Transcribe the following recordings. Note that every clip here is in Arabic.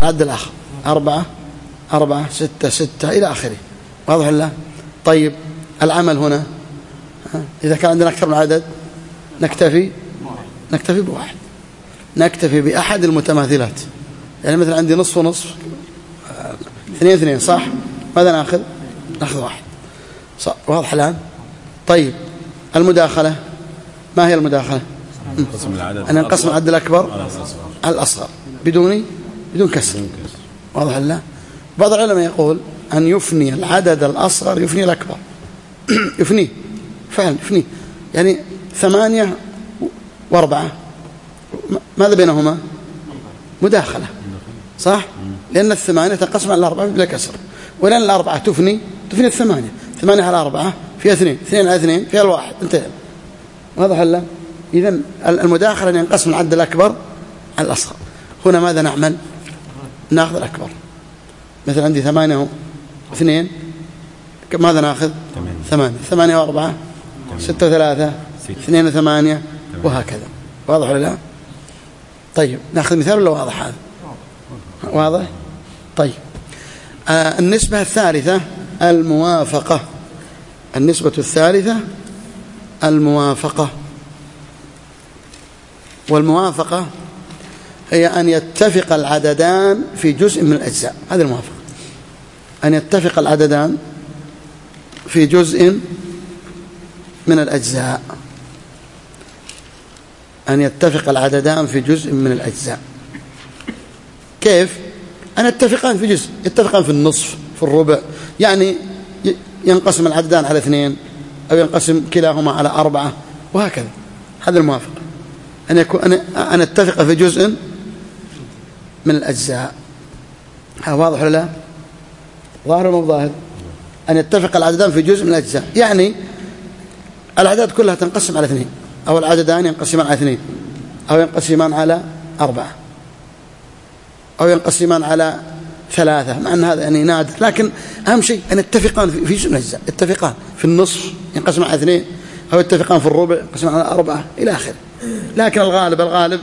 العدد الآخر 4 4 6 6 إلى آخره. واضح ولا؟ طيب العمل هنا إذا كان عندنا أكثر من عدد نكتفي بواحد، نكتفي بأحد المتماثلات. يعني مثلا عندي نصف ونصف 2 2 صح؟ ماذا نأخذ واحد صح. واضح الآن؟ طيب المداخلة ما هي المداخلة؟ أن ينقسم العدد الأكبر على الأصغر بدون كسر. واضح ولا؟ بعض العلماء يقول أن يفني العدد الأصغر يفني الأكبر يفنيه فعلا يفنيه. يعني 8 و4 ماذا بينهما؟ مداخلة صح؟ لأن 8 تنقسم على 4 بلا كسر، ولأن 4 تفني 8 8 على 4 فيها 2 2 على 2 فيها 1 انتهى. واضح ولا؟ إذن المداخلة أن ينقسم العدد الأكبر على الأصغر. هنا ماذا نعمل؟ نأخذ الأكبر. مثلا عندي 8 و2 ماذا نأخذ؟ 8 و4 6 و3 2 و8 وهكذا. واضح ولا لا؟ طيب نأخذ مثال ولا واضح هذا؟ واضح؟ طيب النسبة الثالثة الموافقة. النسبة الثالثة الموافقة. والموافقة هي أن يتفق العددان في جزء من الأجزاء. هذه الموافقة، أن يتفق العددان في جزء من الأجزاء. أن يتفق العددان في جزء من الأجزاء. كيف؟ أن يتفقان في جزء، يتفقان في النصف في الربع. يعني ينقسم العددان على 2 أو ينقسم كلاهما على 4 وهكذا. هذا الموافقة، أن يتفق في جزء من الأجزاء. هذا واضح ولا لا؟ ظاهر ولا مو ظاهر؟ أن يتفق العددان في جزء من الأجزاء، يعني الأعداد كلها تنقسم على 2 أو العددان ينقسمان على 2 أو ينقسمان على 4 أو ينقسمان على 3. مع أن هذا يعني نادر، لكن أهم شيء أن يتفقان في جزء من الأجزاء. يتفقان في النصف ينقسم على 2 أو يتفقان في الربع ينقسم على 4 إلى آخره. لكن الغالب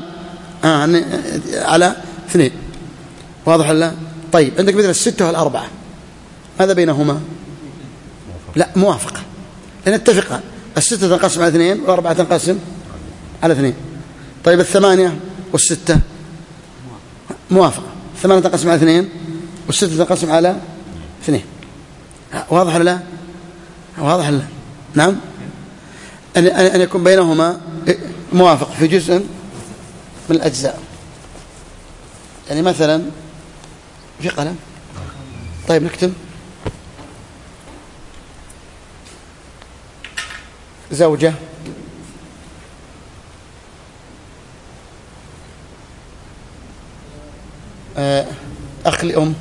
على 2. واضح ولا لا؟ طيب عندك مثل 6 و4 ماذا بينهما؟ لا موافقة، لأن اتفقان. 6 تنقسم على 2 و4 تنقسم على 2. طيب 8 و6 موافقة، 8 تنقسم على 2 و6 تنقسم على 2. واضح ولا لا؟ واضح ولا لا؟ نعم. أن يكون بينهما موافق في جزء من الأجزاء. يعني مثلا في قلم. طيب نكتب زوجة أخ لأم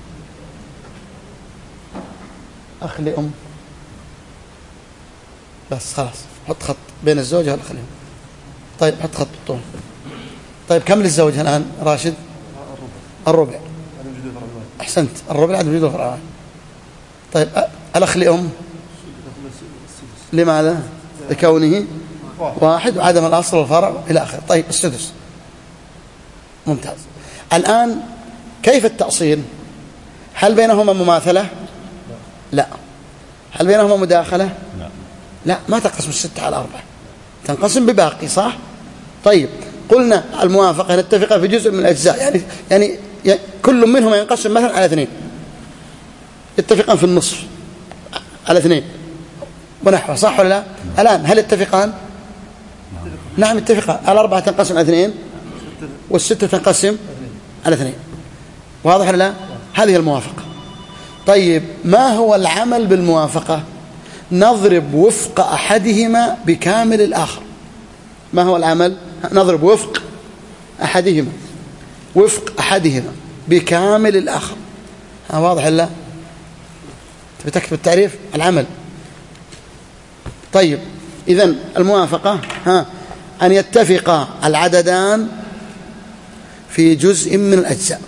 بس خلاص حط خط بين الزوجة والأخ لأم. طيب حط خط بالطول. طيب كم للزوجة الآن راشد؟ الربع. أحسنت، الربع عدم وجود فرع. طيب الأخ لأم لماذا؟ لكونه 1 وعدم الأصل والفرع إلى آخره. طيب السدس. ممتاز. الآن كيف التأصيل؟ هل بينهما مماثلة؟ لا. هل بينهما مداخلة؟ لا، ما تنقسم 6 على 4 تنقسم بباقي صح؟ طيب قلنا الموافقة نتفق في جزء من الأجزاء، يعني كل منهما ينقسم مثلا على 2 يتفقان في النصف على 2 ونحوه صح ولا لا؟ الآن هل يتفقان؟ نعم يتفقان. 4 تنقسم على 2 وال6 تنقسم على 2. واضح ولا لا؟ هذه الموافقة. طيب ما هو العمل بالموافقة؟ نضرب وفق أحدهما بكامل الآخر. ما هو العمل؟ نضرب وفق أحدهما بكامل الآخر. واضح ولا لا؟ تبي تكتب التعريف العمل. طيب إذن الموافقة أن يتفق العددان في جزء من الأجزاء.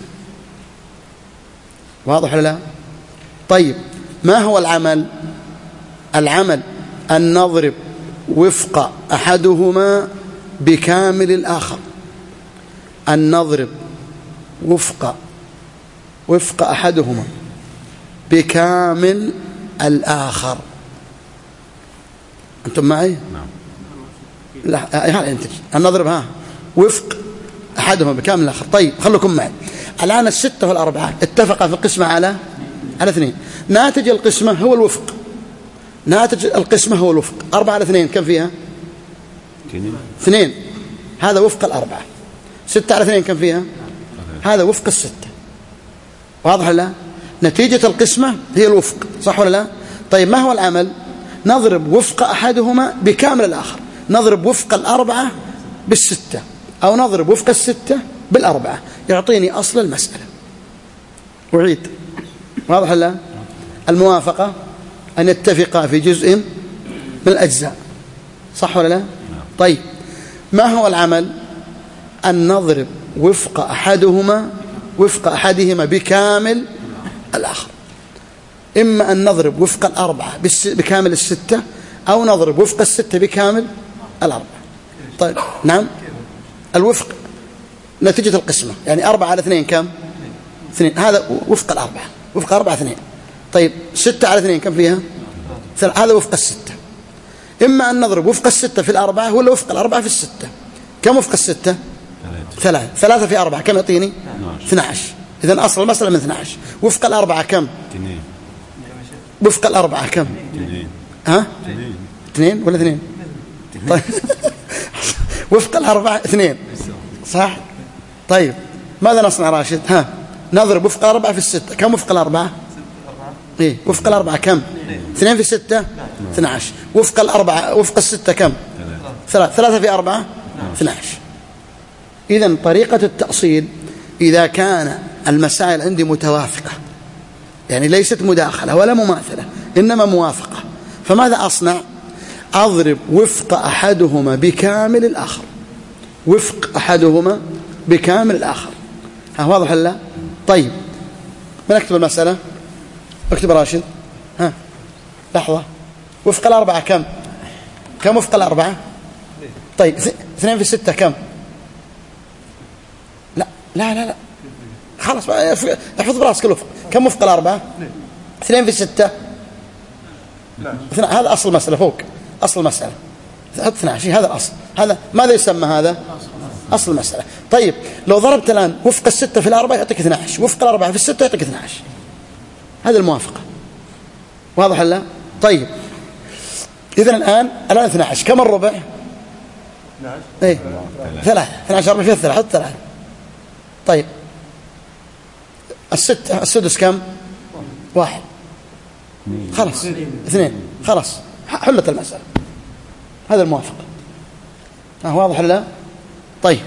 واضح ولا لا؟ طيب ما هو العمل؟ العمل أن نضرب وفق أحدهما بكامل الآخر. أن نضرب وفق وفق أحدهما بكامل الآخر. أنتم معي؟ نعم. لا أنت نضرب وفق أحدهما بكامل الآخر. طيب خلكم معي الآن. الستة والأربعة اتفقا في القسمة على 2. ناتج القسمة هو الوفق. ناتج القسمة هو الوفق. 4 على 2 كم فيها؟ 2. هذا وفق الأربعة. 6 على 2 كم فيها؟ هذا وفق الستة. واضح لا؟ نتيجة القسمة هي الوفق، صح ولا لا؟ طيب ما هو العمل؟ نضرب وفق أحدهما بكامل الآخر. نضرب وفق الأربعة بالستة، أو نضرب وفق الستة بالأربعة، يعطيني أصل المسألة. أعيد. واضح لا؟ الموافقة أن يتفقا في جزء من الأجزاء، صح ولا لا؟ طيب ما هو العمل؟ أن نضرب وفق أحدهما بكامل الآخر. إما أن نضرب وفق الأربعة بكامل الستة، أو نضرب وفق الستة بكامل الأربعة. طيب نعم، الوفق نتيجة القسمة، يعني 4 على 2 كم؟ 2. هذا وفق الأربعة. وفق 4 2. طيب 6 على 2 كم فيها؟ 3. هذا وفق الستة. إما أن نضرب وفق الستة في الأربعة، ولا وفق الأربعة في الستة. كم وفق الستة؟ 3. 3 في 4 كم يعطيني؟ 12. إذن أصل المسألة من 12. وفق الأربعة كم؟ 2. وفق الأربعة كم؟ 2. 2 ولا 2؟ طيب وفق الأربعة 2، صح؟ طيب ماذا نصنع راشد؟ نضرب وفق الأربعة في الستة. كم وفق الأربعة؟ إيه وفق الأربعة كم؟ 2 في 6 12. وفق الأربعة وفق الستة كم؟ 3. 3 في 4 12. إذن طريقة التأصيل إذا كان المسائل عندي متوافقة، يعني ليست مداخلة ولا مماثلة، إنما موافقة، فماذا أصنع؟ أضرب وفق أحدهما بكامل الآخر. وفق أحدهما بكامل الآخر. واضح ولا لا؟ طيب بنكتب المسألة. اكتب راشد. لحظة. وفق الأربعة كم؟ كم وفق الأربعة؟ طيب 2 في 6 كم؟ لا خلاص احفظ براسك الوفق. كم وفق الأربعة؟ 2 في 6. هذا أصل المسألة فوق. أصل المسألة 12. هذا الأصل. هذا ماذا يسمى؟ هذا أصل المسألة. طيب لو ضربت الآن وفق الستة في الأربعة يعطيك 12، وفق الأربعة في الستة يعطيك 12. هذا الموافقة. واضح ولا؟ طيب إذن الآن 12 كم الربع؟ 3. 12 ربع فيها 3. طيب السدس كم؟ 1. خلاص 2. خلاص حلت المسألة. هذا الموافق. واضح ولا؟ طيب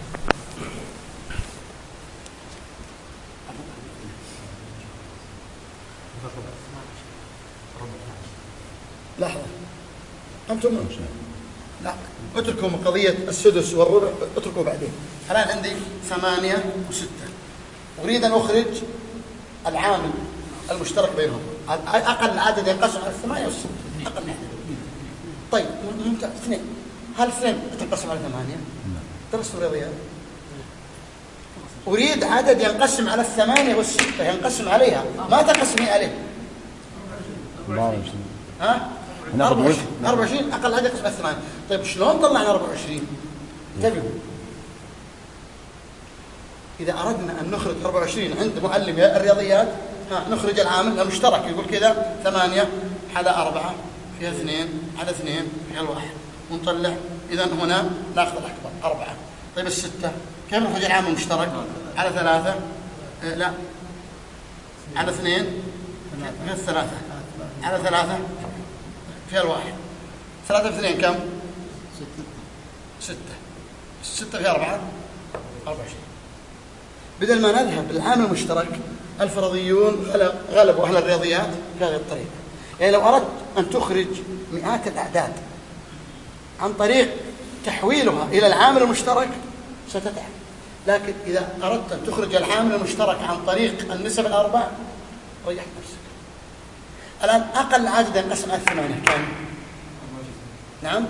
لحظة أنتم لا اتركوا قضية السدس والربع، اتركوا بعدين. الآن عندي 8 و6. أريد أن أخرج العامل المشترك بينهم. أقل عدد ينقسم على 8 و6. أقل عدد. طيب ممتاز. 2. هل 2 تنقسم على 8؟ درست الرياضيات. أريد عدد ينقسم على 8 و6 ينقسم عليها، ما تنقسمي عليه. 24 أقل عدد ينقسم على 8. طيب شلون طلعنا 24؟ انتبهوا. إذا أردنا أن نخرج 24 عند معلم الرياضيات، نخرج العامل المشترك. يقول كذا 8 على 4 فيها 2 على 2 فيها 1 ونطلع. إذا هنا ناخذ الأكبر 4. طيب الستة كيف نخرج العامل المشترك؟ على 3 لا على 2 فيها 3 على 3 فيها 1. 3 في 2 كم؟ 6. 6 في 4 24. بدل ما نذهب بالعامل المشترك، الفرضيون غلبوا أهل الرياضيات في هذه الطريقة. يعني لو أردت أن تخرج مئات الأعداد عن طريق تحويلها إلى العامل المشترك ستتعب. لكن إذا أردت أن تخرج العامل المشترك عن طريق النسب الأربع ريحت نفسك. الآن أقل عدد ينقسم على 8 كم؟ نعم؟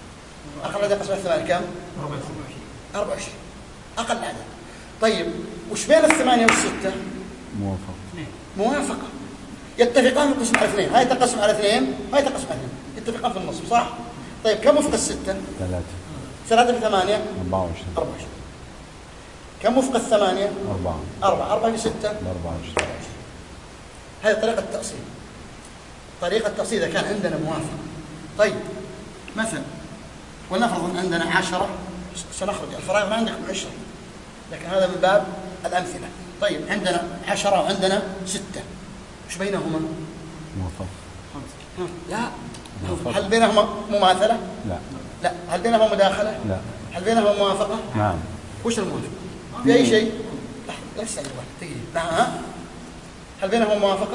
أقل عدد ينقسم على 8 كم؟ 24. أقل عدد. طيب وش بين الثمانية والستة؟ موافقة. يتفقان في القسم على اثنين، هاي تقسم على اثنين هاي تقسم على اثنين، يتفقان في النصف صح؟ طيب كم وفق الستة؟ 3. 3 في 8 24. 24. كم وفق الثمانية؟ 4. 4 في 6 24. هذه طريقة التأصيل. طريقة التأصيل إذا كان عندنا موافقة. طيب مثلا ولنفرض أن عندنا 10 سنخرج الفرائض ما عندكم 10 لكن هذا من باب الأمثلة. طيب عندنا 10 وعندنا 6 وش بينهما؟ موافقة. لا. هل بينهما مماثلة؟ لا. هل بينهما مداخلة؟ لا. هل بينهما موافقة؟ نعم. وش الموافقة؟ في أي شيء؟ لا تستعجل دقيقة. نعم. هل بينهما موافقة؟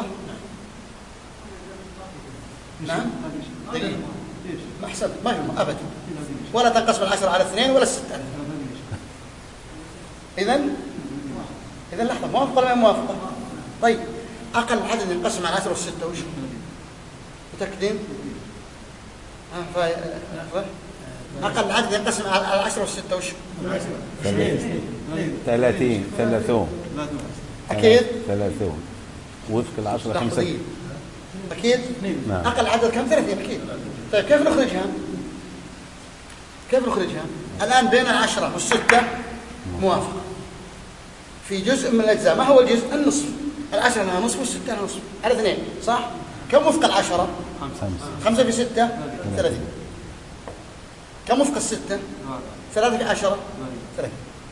نعم. دقيقة. ما حسب ما في أبدا. ولا تنقسم 10 على 2 ولا 6 على 2. إذا لحظة موافقة ولا ما موافقة؟ طيب أقل عدد ينقسم على 10 و6 وش؟ متأكدين؟ أقل عدد ينقسم على 10 و6 وش؟ 30. أكيد؟ 30 وفق 10 5. أكيد؟ نعم. أقل عدد كم؟ 30 أكيد. طيب كيف نخرجها؟ الآن بين 10 و6 موافقة في جزء من الأجزاء. ما هو الجزء؟ النصف. 10 لها نصف و6 لها نصف على 2 صح؟ كم وفق 10؟ 5 في 6 30. كم وفق 6؟ 3 في 10 30.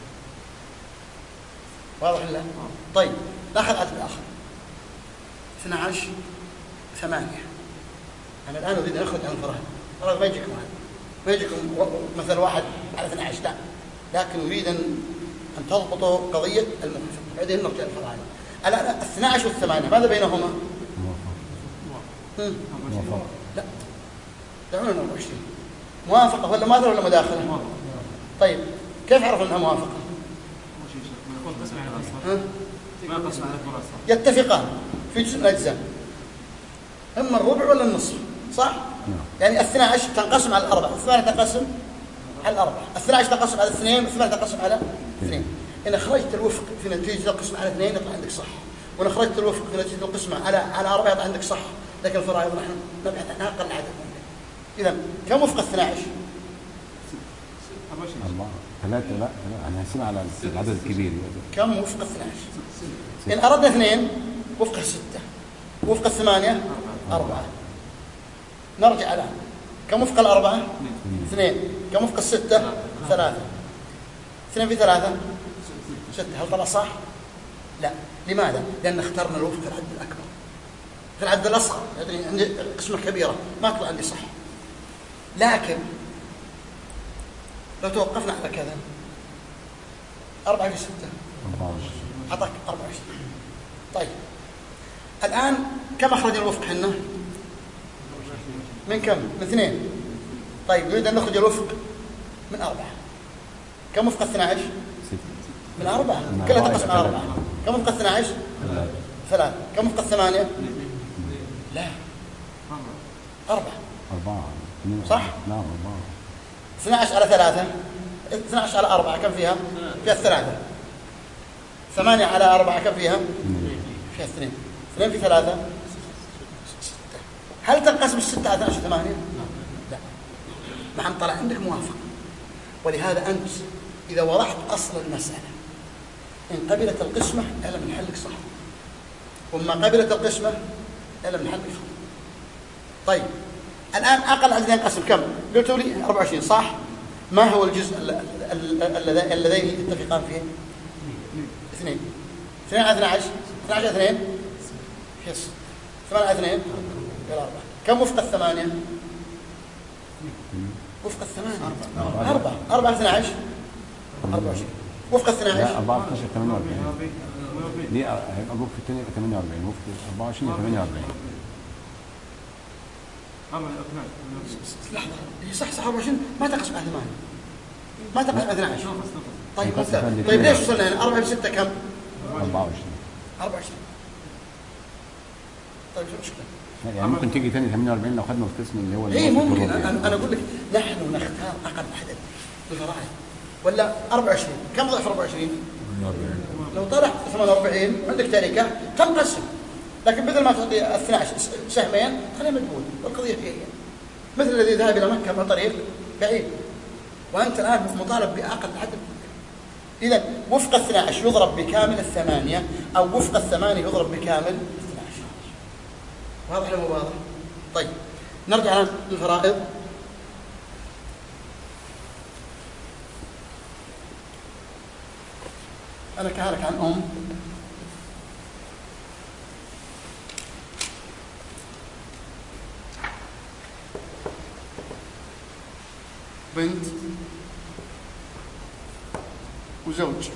واضح ولا؟ طيب ناخذ عدد آخر 12 8. أنا الآن أريد أن أخرج عن الفرائض. خلاص ما يجيكم مثل 1 على 12 لا، لكن أريد أن تضبطوا قضية الموافقة بعدين نرجع للفرائض. الآن 12 و8 ماذا بينهما؟ موافقة. لا دعونا 24. موافقة ولا ماذا ولا مداخلة؟ طيب كيف عرف أنها موافقة؟ يتفقان في جزء من الأجزاء إما الربع ولا النصف صح؟ يعني 12 تنقسم على 4 8 تنقسم على 4 12 تنقسم على 2 8 تنقسم على 2. إن أخرجت الوفق في نتيجة القسمة على 2 يطلع عندك صح، وإن أخرجت الوفق في نتيجة القسمة على 4 يطلع عندك صح. لكن الفرائض نحن نبحث عن أقل عدد. إذا كم وفق 12؟ 4. 3 لا أنا هسمع على العدد الكبير. كم وفق 12؟ إن أردنا 2 وفق 6 وفق 8 4. نرجع الآن كم وفق 4؟ 2. كم وفق 6؟ 3. 2 في 3 6. هل طلع صح؟ لا. لماذا؟ لأن اخترنا الوفق في العدد الأكبر. في العدد الأصغر يعني عندي قسمة كبيرة ما طلع عندي صح. لكن لو توقفنا على كذا 4 في 6 أعطاك 24. طيب الآن كم أخرج الوفق حنا؟ من كم؟ من 2. طيب نريد أن نخرج الوفق من 4. كم وفق 12؟ 6. من 4 كلها تقسم على 4. كم وفق 12؟ 3. كم وفق 8؟ لا 4 صح؟ نعم 4. 12 على 3 12 على 4 كم فيها؟ فيها 3. 8 على 4 كم فيها؟ فيها 2. 2 في 3 6. هل تنقسم 6 على 12 8؟ لا. مع أن طلع عندك موافقة. ولهذا أنت إذا وضعت أصل المسألة إن قبلت القسمة اعلم من حلك صح، وما قبلت القسمة اعلم من حلك خطأ. طيب الآن أقل عدد ينقسم كم؟ قلتوا لي 24 صح؟ ما هو الجزء اللذين يتفقان فيه؟ 2. 2 على 12 12 على 2 فيها 6. 8 على 2 فيها 4. كم وفق 8؟ وفق 8 4. 4 على 12 24. وفق 12 لا 14 48. دي هيبقى وفق الثاني 48 وفق 24 48. لحظة هي صح 24 ما تقسم على 8 ما تقسم على 12. طيب طيب ليش وصلنا هنا 4 في 6 كم؟ 24. 24. طيب شو المشكلة؟ يعني ممكن تيجي ثاني 48 لو خدنا القسم اللي هو ايه ممكن. انا اقول لك نحن نختار اقل عدد بالفرائض ولا 24. كم ضعف 24؟ لو طرحت 48 وعندك تركة تنقسم، لكن بدل ما تعطي 12 سهمين خليه مجهول والقضية هي مثل الذي ذهب إلى مكة من طريق بعيد، وأنت الآن مطالب بأقل عدد. إذا وفق 12 يضرب بكامل 8، أو وفق 8 يضرب بكامل 12. واضح ولا مو واضح؟ طيب نرجع الآن للفرائض. أنا كهلك عن أم بنت وزوج،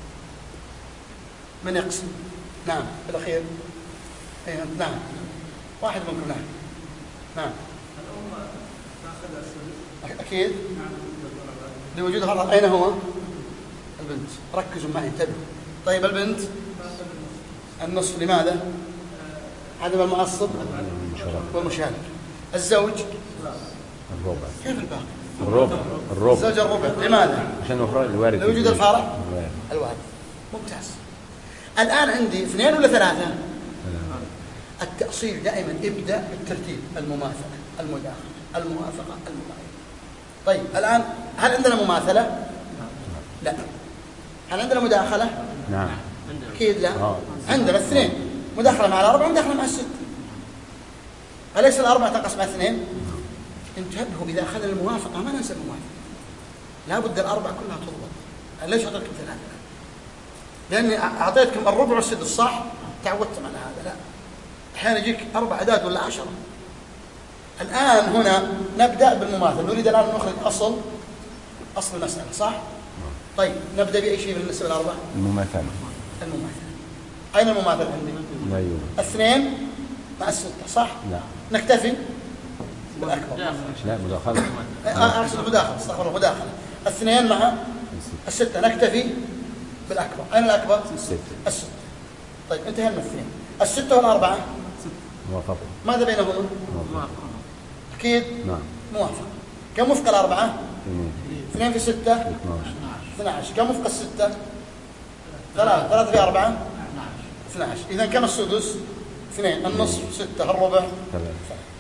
من يقسم؟ نعم بالأخير. نعم واحد منكم. نعم الأم تأخذ السدس أكيد لوجود فرق. أين هو؟ البنت. ركزوا معي انتبهوا. طيب البنت النصف. لماذا؟ عدم المعصب والمشارك. الزوج الربع. كيف الباقي؟ الربع. الزوج الربع. لماذا؟ عشان الوارد لوجود الفارق الوارد. ممتاز. الآن عندي 2 ولا 3؟ التأصيل دائما ابدأ بالترتيب: المماثلة، المداخلة، الموافقة، المباينة. طيب الآن هل عندنا مماثلة؟ لا. هل عندنا مداخلة؟ نعم. أكيد لا. عندنا 2 مداخلة مع الأربعة ومداخلة مع 6. أليس الأربعة تنقسم مع 2؟ انتبهوا إذا أخذنا الموافقة ما ننسى الموافقة، لا بد الأربعة كلها تضبط. ليش أعطيتكم 3؟ لأني أعطيتكم الربع والسدس صح؟ تعودتم على هذا. لا، أحيانا يجيك 4 أعداد ولا 10. الآن هنا نبدأ بالمماثل. نريد الآن نخرج أصل المسألة صح؟ طيب نبدأ بأي شيء بالنسبة للأربعة؟ المماثلة. أين المماثلة عندي؟ لا يوجد. 2 مع 6 صح؟ لا. نكتفي بالأكبر. لا مداخلة. أقصد مداخلة. استغفر الله، مداخلة. 2 مع 6 نكتفي بالأكبر. أين الأكبر؟ 6. طيب انتهينا من 2. 6 والأربعة موافقة. ماذا بينهما؟ موافقة. أكيد نعم. موافقة. كم وفق الأربعة؟ 2 في 6 12. 12. كم وفق 6؟ 3 في 4 12. إذا كم السدس؟ 2. النصف 6. الربع 3.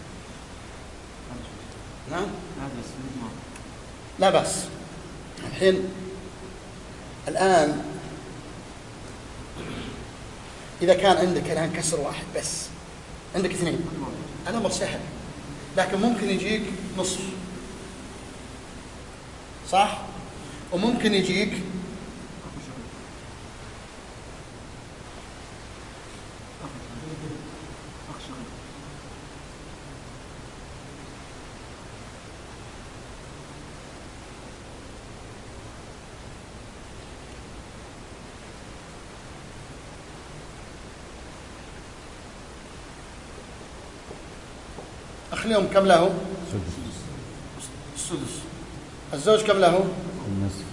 نعم لا بأس. الآن إذا كان عندك الآن كسر واحد بس، عندك 2، الأمر سهل، لكن ممكن يجيك نصف صح؟ وممكن يجيك أخليهم كم له؟ السدس. الزوج كم له؟ النصف.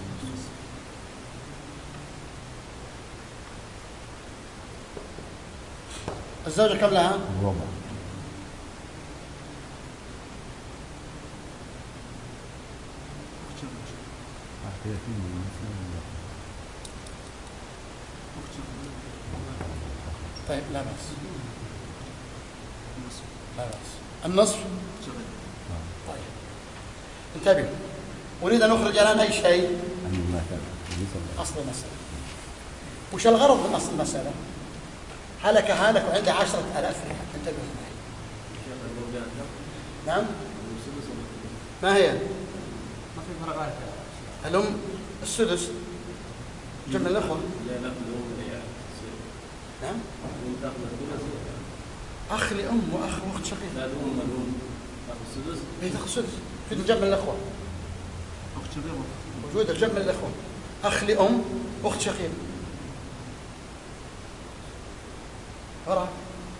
الزوجة كم لها؟ الربع. طيب لا بأس. لا بأس. النصف. طيب انتبه، أريد أن أخرج الآن أي شيء. أصل المسألة. وش الغرض من أصل المسألة؟ هلك وعنده 10,000 ريال. انتبه معي. نعم. ما هي؟ ما في فرق. الأم السدس جمع الأخوة. نعم. أخ لأم وأخ وأخت شقيق. لا الأم السدس. هي تأخذ السدس. في الجمع الأخوة. أخت شقيقة. موجود الجمع الأخوة. أخ لأم أخت شقيق. وراء.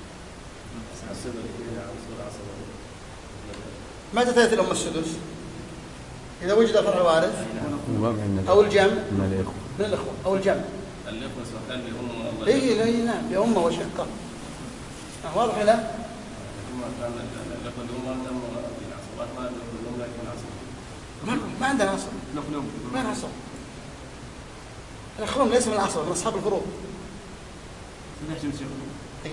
متى تأتي الأم السدس؟ إذا وجد فرع وارث أو الجمع من الأخوة أو الجمع. الأخوة سواء كان بأم ولا إيه لا نعم بأمه وشقة. واضح لا؟ ما عندنا أصل. ما عندنا أصل. الأخرون ليس من العصر، من أصحاب الفروض. إيه.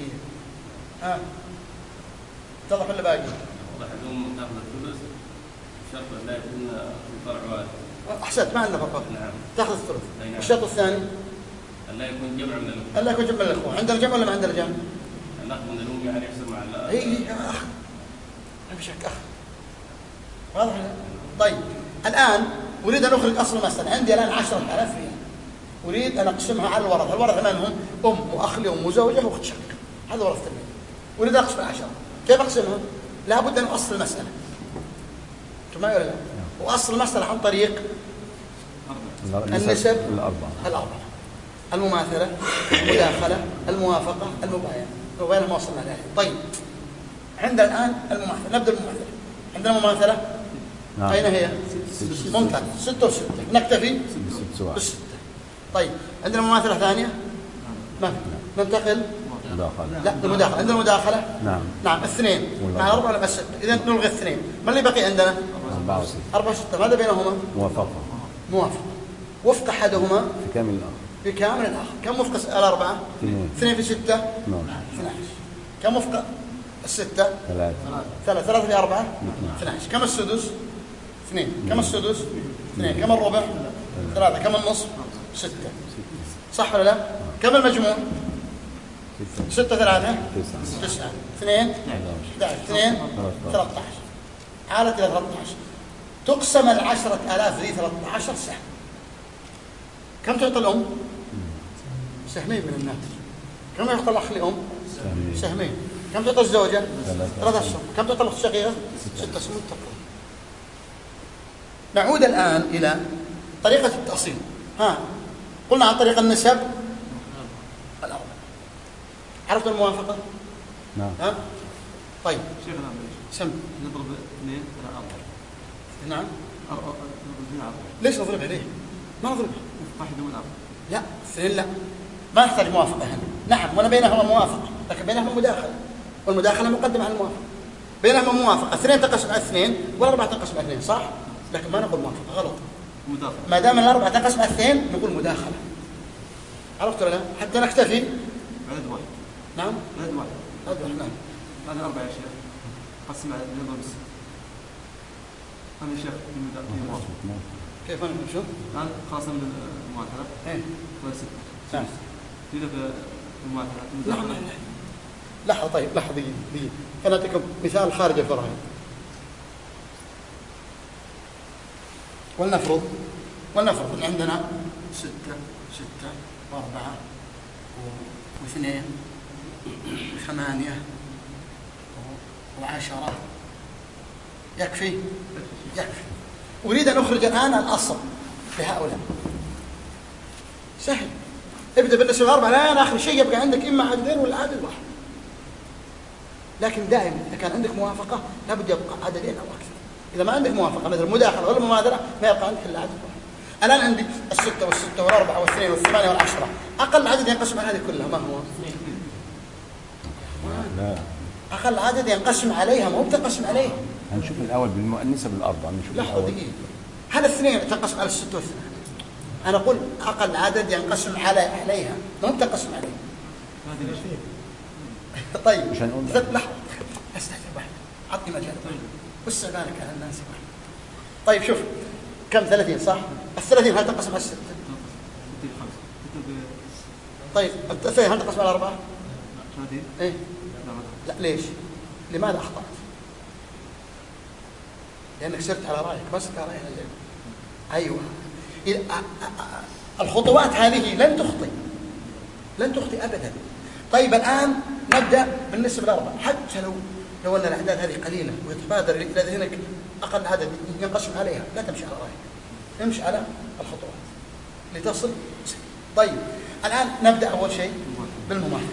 اتضح ولا باقي؟ أحدهم تأخذ الثلث شرط لا يكون الفرع واحد. أحسنت، ما عندنا فرق. نعم. تأخذ الثلث. نعم. الشرط الثاني لا يكون جمع من الأخوة. ألا يكون جمع الأخوة. عندنا جمع ولا ما عندنا جمع؟ الأخ من الأم يعني يحسب مع الأخ. إيه أخ، ما في شك أخ. واضح؟ طيب الآن أريد أن أخرج أصل المسألة. عندي الآن 10,000 ريال، أريد أن أقسمها على الورثة. الورثة من هم؟ أم وأخ لأم وزوجة وأخت شقيقة، هذا ورثة المال. أريد أن أقسم 10. كيف أقسمها؟ لابد أن أصل المسألة. كما يقول لا. وأصل المسألة عن طريق النسب الأربعة: المماثلة، المداخلة، الموافقة، المباينة. المباينة ما وصلنا لها. طيب عندنا الآن المماثلة. نبدأ المماثلة. عندنا مماثلة. نعم. أين هي؟ ممتاز. 6 و6 نكتفي بالستة. طيب عندنا مماثلة ثانية؟ ما في. ننتقل لا المداخلة. عندنا مداخلة. نعم 2 مع 4 ولا 6. إذا نلغي 2. ما اللي بقي عندنا؟ 4 و6. ماذا بينهما؟ موافقة. وفق أحدهما في كامل الآخر. في كامل الآخر. كم وفق الأربعة؟ 2 في 6 12. كم وفق الستة؟ 3 في 4 12. كم السدس؟ 2. كم السدس؟ 2. كم الربع؟ 3. كم النصف؟ 6. صح ولا لا؟ كم المجموع؟ 6 3 9 2 11 2 13. عالت إلى 13. تقسم 10,000 ذي 13 سهم. كم تعطي الأم؟ سهمين من الناتج. كم يعطي الأخ لأم؟ سهمين. كم تعطي الزوجة؟ 3 أسهم. كم تعطي الأخت الشقيقة؟ 6 أسهم تقريبا. نعود الآن إلى طريقة التأصيل. قلنا عن طريق النسب الأربعة. عرفت الموافقة؟ نعم. طيب شيخنا سم. نضرب 2 على 4. نعم. نضرب 2 على 4. ليش نضربها ليه؟ ما نضربها. واحد من 4. لا 2 لا. ما نحتاج موافقة هنا. نعم وأنا بينهما موافقة، لكن بينهما مداخلة، والمداخلة مقدمة على الموافقة. بينهما موافقة. 2 تنقسم على 2 والأربعة تنقسم على 2 صح؟ لكن ما نقول موافقة، غلط. مداخلة. ما دام الأربعة تنقسم على 2 نقول مداخلة. عرفت ولا لا؟ حتى نكتفي. عدد واحد. نعم. عدد واحد. عدد واحد. نعم. هذا 4 يا شيخ. قسم على نضرب 6. هذا يا شيخ الموافقة. كيف أنا شو؟ الآن خاصة من المماثلة. إيه. ولا 6. نعم. إذا في المماثلة. لحظة لحظة. طيب لحظة دقيقة. أنا أعطيكم مثال خارج الفرعي. ولنفرض أن عندنا 6 و4 و2 و8 و10. يكفي؟ يكفي. أريد أن أخرج الآن الأصل لهؤلاء. سهل. ابدأ بالنسبة ل4 الآن آخر شيء يبقى عندك إما عددين ولا عدد واحد. لكن دائما إذا كان عندك موافقة لابد يبقى عددين أو أكثر. إذا ما عندك موافقة مثل المداخلة ولا المماثلة ما يبقى عندك إلا عدد واحد. الآن عندي 6 و6 و4 و2 و8 و10. أقل عدد ينقسم على هذه كلها ما هو؟ لا. أقل عدد ينقسم عليها ما هو بتنقسم عليها. هنشوف الأول بالنسب الأربعة. لحظة دقيقة. هل 2 تنقسم على 6 و2؟ أنا أقول أقل عدد ينقسم عليها ما هو بتنقسم عليها. طيب مش هنقول لحظة استعجل واحد. عطني مجال. وسع بالك على الناس. طيب شوف كم 30 صح؟ ال30 هل تنقسم على 6؟ طيب ال3 هل تنقسم على 4؟ ايه؟ لا ليش؟ لماذا أخطأت؟ لأنك سرت على رأيك ما سرت على رأينا اليوم. أيوة. الخطوات هذه لن تخطئ أبدا. طيب الآن نبدأ بالنسبة للأربعة. حتى لو أن الأعداد هذه قليلة ويتبادر إلى ذهنك أقل عدد ينقسم عليها لا تمشي على رأيك، امشي على الخطوات لتصل. طيب الآن نبدأ أول شيء بالمماثلة.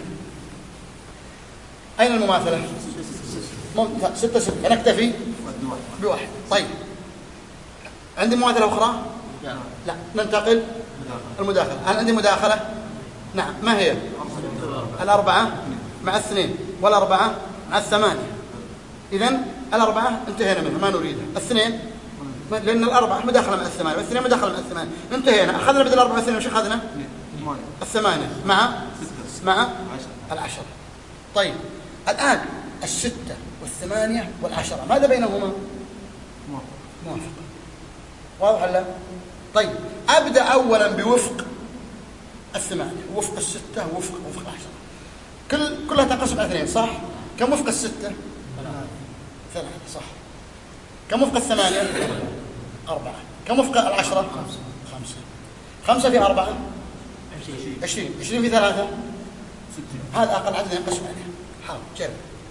أين المماثلة؟ 6 6 نكتفي بواحد. طيب عندي مماثلة أخرى؟ لا ننتقل المداخلة. هل عندي مداخلة؟ نعم. ما هي؟ 4 مع 2 والأربعة مع 8. إذن 4 انتهينا منها ما نريدها. 2 لأن 4 مداخلة مع 8 وال2 مداخلة مع 8 انتهينا. أخذنا بدل 4 و2 وش أخذنا؟ الثمانية مع العشرة. طيب الآن الستة والثمانية والعشرة ماذا بينهما؟ موافقة. واضح ولا؟ طيب أبدأ أولا بوفق الثمانية، وفق الستة، وفق العشرة. كلها تنقسم على 2 صح؟ كم وفق الستة؟ 3 صح. كم وفق الثمانية؟ 4. كم وفق العشرة؟ 5. 5 في 4 20. 20 في 3 هذا أقل عدد ينقسم عليه. حاول جرب.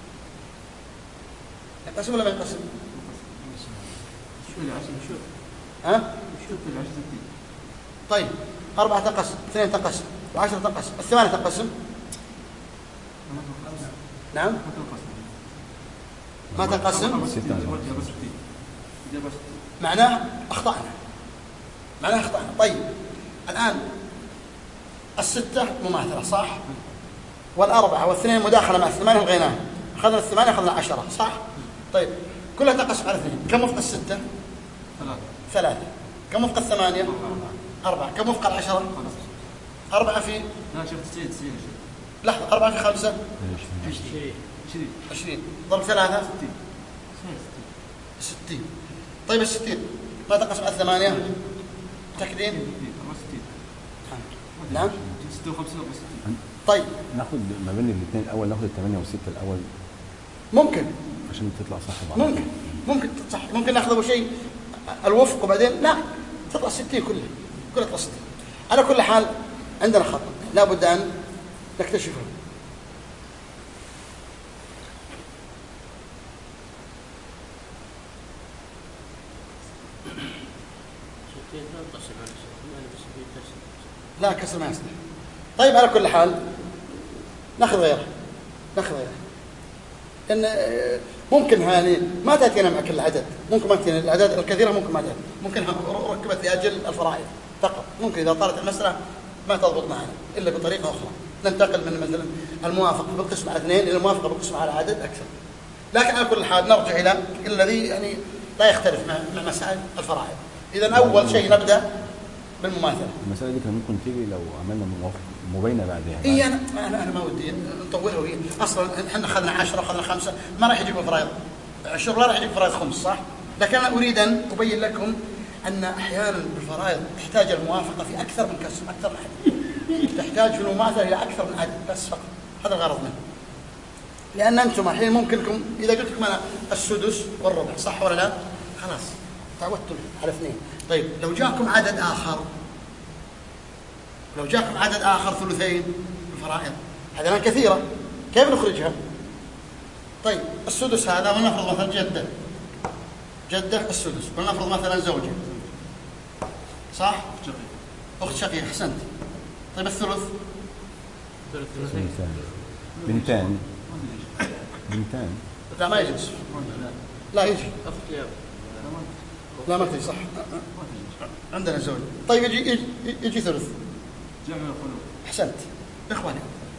ينقسم ولا ما ينقسم؟ ها؟ طيب 4 تنقسم، 2 تنقسم، 10 تنقسم، 8 تنقسم. نعم ما تنقسم. معناه أخطأنا. طيب الآن الستة مماثلة صح؟ والأربعة والثنين مداخلة مع 8 لغيناها، أخذنا 8 أخذنا 10 صح؟ طيب كلها تنقسم على 2. كم وفق الستة؟ 3. كم وفق الثمانية؟ 4. كم وفق العشرة؟ 4 في لحظة 4 في 5 20 ضرب 3 60. طيب 60 ما تنقسم على 8 تكدين؟ نعم 56. طيب ناخد ما بين الاثنين الاول، ناخد 8 و6 الاول ممكن عشان تطلع صح بعض. ممكن صح. ممكن ناخذ اول شيء الوفق وبعدين لا تطلع 60 كلها تطلع 60. على كل حال عندنا خطأ لا بد ان نكتشفه. لا كسر ما يصلح. طيب على كل حال ناخذ غيره. لأن ممكن هذه ما تأتينا مع كل عدد، ممكن ما تأتينا الأعداد الكثيرة، ممكن ما تأتي، ممكن ركبت لأجل الفرائض فقط. ممكن إذا طالت المسألة ما تضبط معنا إلا بطريقة أخرى، ننتقل من مثلا الموافقة بالقسم على 2 إلى الموافقة بالقسم على عدد أكثر. لكن على كل حال نرجع إلى الذي يعني لا يختلف مع مسائل الفرائض. إذا أول شيء نبدأ بالمماثلة. المسألة دي كان ممكن تيجي لو عملنا مبينة بعدها. إيه أنا ما ودي نطولها. وهي أصلا إحنا أخذنا 10 أخذنا 5 ما راح يجيب فرائض 10 لا راح يجيب فرائض 5 صح؟ لكن أنا أريد أن أبين لكم أن أحيانا الفرائض تحتاج الموافقة في أكثر من قسم، أكثر من عدد، تحتاج في المماثلة إلى أكثر من عدد بس فقط. هذا الغرض منه. لأن أنتم الحين ممكنكم إذا قلت لكم أنا السدس والربع صح ولا لا؟ خلاص تعودتم على 2. طيب لو جاكم عدد آخر ثلثين الفرائض هذه كثيرة كيف نخرجها؟ طيب السدس هذا ولنفرض مثلا جدة السدس، ولنفرض مثلا زوجة صح؟ أخت شقيقة أحسنت. طيب الثلث بنتان لا ما يجلس لا يجي لا ما تجي صح عندنا زوج. طيب يجي ثلث جمع القلوب. أحسنت إخواني.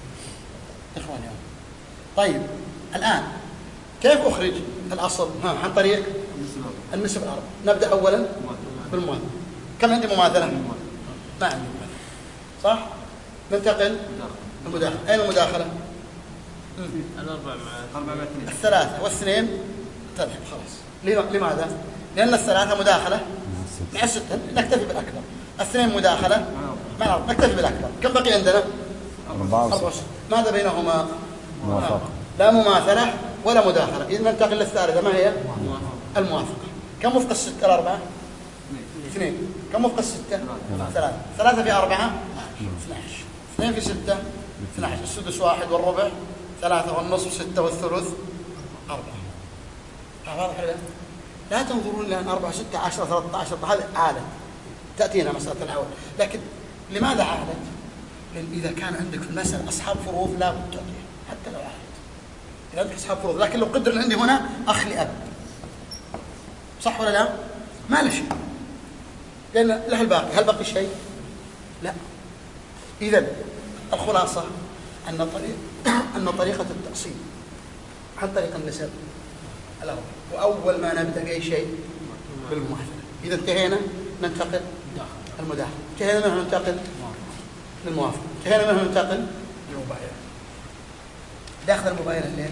طيب الآن كيف أخرج الأصل؟ عن طريق النسب الأربع. نبدأ أولا بالمماثلة. كم عندي مماثلة؟ ما عندي مماثلة صح؟ ننتقل المداخلة. أين المداخلة؟ الأربع مع 2. 3 و2 تذهب خلاص. لماذا؟ لأن 3 مداخلة مع 6 نكتفي بالأكبر. 2 مداخلة مع 4 نكتفي بالأكبر. كم بقي عندنا؟ 4. ماذا بينهما؟ موافقة. لا مماثلة ولا مداخلة. إذا ننتقل للثالثة ما هي؟ الموافقة. كم وفق 6 الأربعة؟ 2. كم وفق 6 3. 3 في 4 12. 2 في 6 12. السدس 1 والربع 3 والنصف 6 والثلث 4. واضح ولا لا تنظرون لأن 4 6 10 13 هذا عالة تأتينا مسألة العول. لكن لماذا عالت؟ لأن إذا كان عندك في المسألة أصحاب فروض لا بد تعطيها حتى لو عالت. إذا عندك أصحاب فروض. لكن لو قدر عندي هنا أخ لأب صح ولا لا؟ ما له شيء لأن له الباقي. هل بقي شيء؟ لا. إذن الخلاصة أن طريقة التقسيم عن طريق النسب الأول. وأول ما نبدأ أي شيء بالمماثلة. إذا انتهينا ننتقل المداخلة. انتهينا ننتقل للموافقة. انتهينا منها ننتقل للمباينة. داخل المباينة الليلة.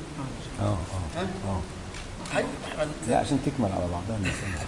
هاي أحمد. لا عشان تكمل على بعضها.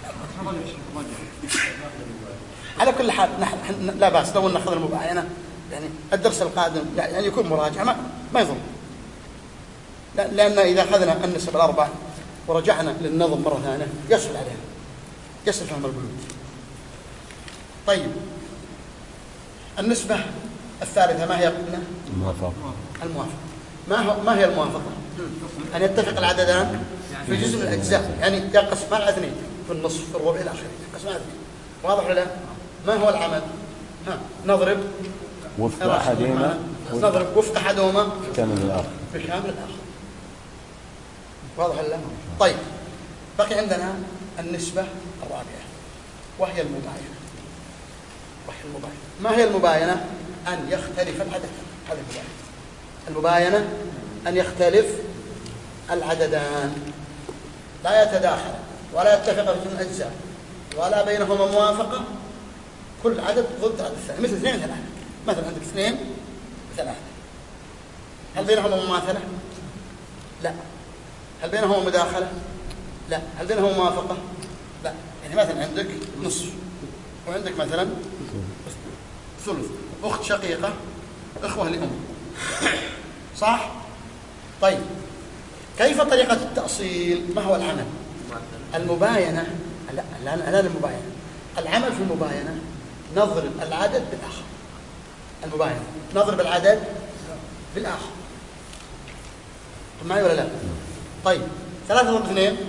على كل حال نحن لا بأس لو نأخذ المباينة، يعني الدرس القادم يعني يكون مراجعة ما يضر. لأن إذا أخذنا النسب الأربع ورجعنا للنظم مرة ثانية يسهل علينا، يسهل فهم البنود. طيب النسبة الثالثة ما هي قلنا؟ الموافقة. ما هي الموافقة؟ أن يتفق العددان في جزء من الأجزاء، يعني ينقسم على اثنين في النصف في الربع إلى آخره، ينقسم على اثنين. واضح ولا لا؟ ما هو العمل؟ نضرب وفق أحدهما. نضرب وفق أحدهما في كامل الآخر. في كامل الآخر. واضح ولا لا؟ طيب بقي عندنا النسبة الرابعة وهي المباينة. ما هي المباينة؟ أن يختلف العددان. هذه المباينة أن يختلف العددان، لا يتداخل ولا يتفق في الأجزاء ولا بينهما موافقة، كل عدد ضد العدد الثاني، مثل 2 3. مثلا عندك 2 3، هل بينهما مماثلة؟ لا. هل بينهما مداخلة؟ لا. هل بينهما موافقة؟ لا. يعني مثلا عندك نصف وعندك مثلا ثلث، أخت شقيقة، إخوة لأم، صح؟ طيب كيف طريقة التأصيل؟ ما هو العمل؟ المباينة لا المباينة، العمل في المباينة نضرب العدد بالآخر. المباينة نضرب العدد بالآخر. معي ولا لا؟ طيب 3 ضرب 2.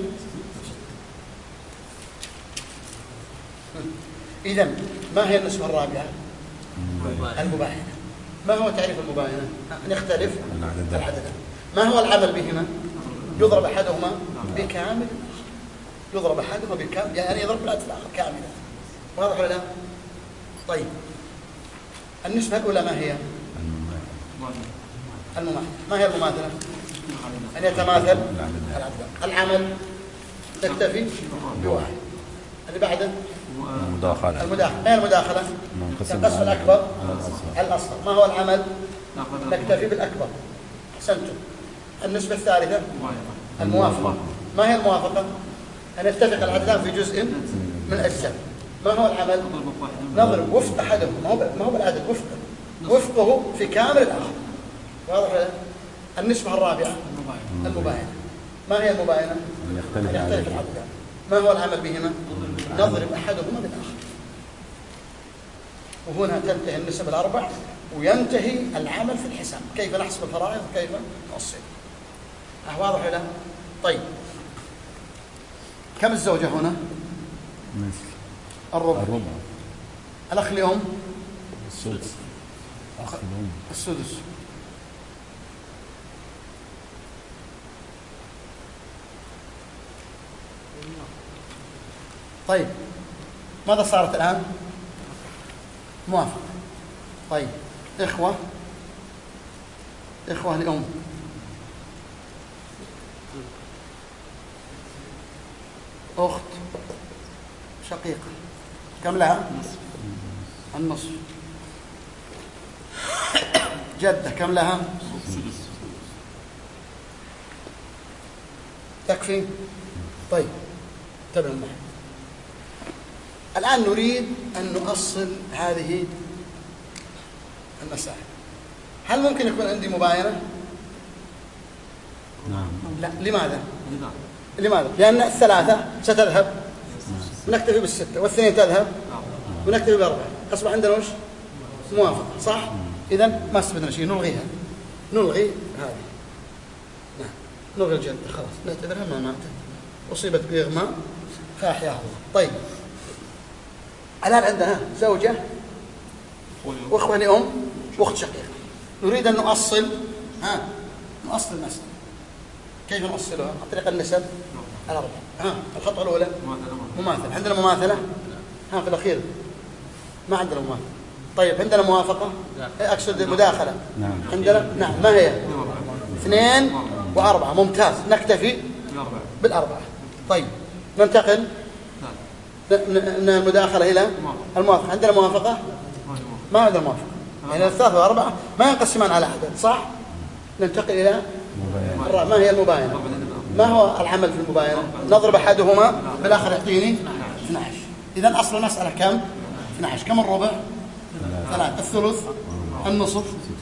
إذن ما هي النسبة الرابعة؟ المباينة. ما هو تعريف المباينة؟ أن يختلف العددان. ما هو العمل بهما؟ يضرب أحدهما بكامل الآخر. يضرب أحدهما بكامل، يعني يضرب العدد الآخر كاملا. واضح ولا لا؟ طيب النسبة الأولى ما هي؟ المماثلة. ما هي المماثلة؟ أن يتماثل العددان. العمل تكتفي بواحد. اللي بعده المداخلة. ما هي المداخلة؟ القسم الأكبر على الأصغر. ما هو العمل؟ نكتفي بالأكبر. أحسنتم. النسبة الثالثة الموافقة. ما هي الموافقة؟ أن يتفق العددان في جزء من أجزاء. ما هو العمل؟ نضرب وفق أحدهم، ما هو بالعدد، وفقه في كامل الآخر. واضح ولا؟ النسبة الرابعة المباينة. ما هي المباينة؟ أن يختلف العددان. ما هو العمل بهما؟ نضرب أحدهما بالآخر. وهنا تنتهي النسب الأربع وينتهي العمل في الحساب، كيف نحسب الفرائض وكيف نؤصل. واضح ولا؟ طيب كم الزوجة هنا؟ الربع. الأخ لأم؟ السدس. السدس. طيب ماذا صارت الآن؟ موافق. طيب إخوة لأم، أخت شقيقة، كم لها؟ النصف. جدة كم لها؟ تكفي؟ طيب انتبهوا معي. الآن نريد أن نؤصل هذه المسائل. هل ممكن يكون عندي مباينة؟ نعم. لا. لماذا؟ لأن الثلاثة ستذهب ونكتفي بالستة، والاثنين تذهب ونكتفي بأربعة، أصبح عندنا وش؟ موافقة، صح؟ إذن ما استفدنا شيء، نلغيها. نلغي هذه. نعم. نلغي الجدة، خلاص نعتبرها ما ماتت، أصيبت بإغماء فأحياها الله. طيب الآن عندنا زوجة وأخوة لأم وأخت شقيقة، نريد أن نؤصل نؤصل المسألة. كيف نؤصلها؟ عن طريق النسب الأربعة. الخطوة الأولى مماثلة. عندنا مماثلة؟ في الأخير ما عندنا مماثلة. طيب عندنا موافقة؟ أقصد مداخلة. عندنا نعم. ما هي؟ 2 و4. ممتاز. نكتفي بالأربعة. طيب ننتقل من المداخلة إلى الموافقة. عندنا موافقة؟ ما عندنا موافقة. يعني الثلاثة والأربعة ما ينقسمان على عدد، صح؟ ننتقل إلى ما هي المباينة؟ ما هو العمل في المباينة؟ نضرب أحدهما بالآخر يعطيني 12. إذن أصل المسألة كم؟ 12. كم الربع؟ 3. الثلث؟ النصف؟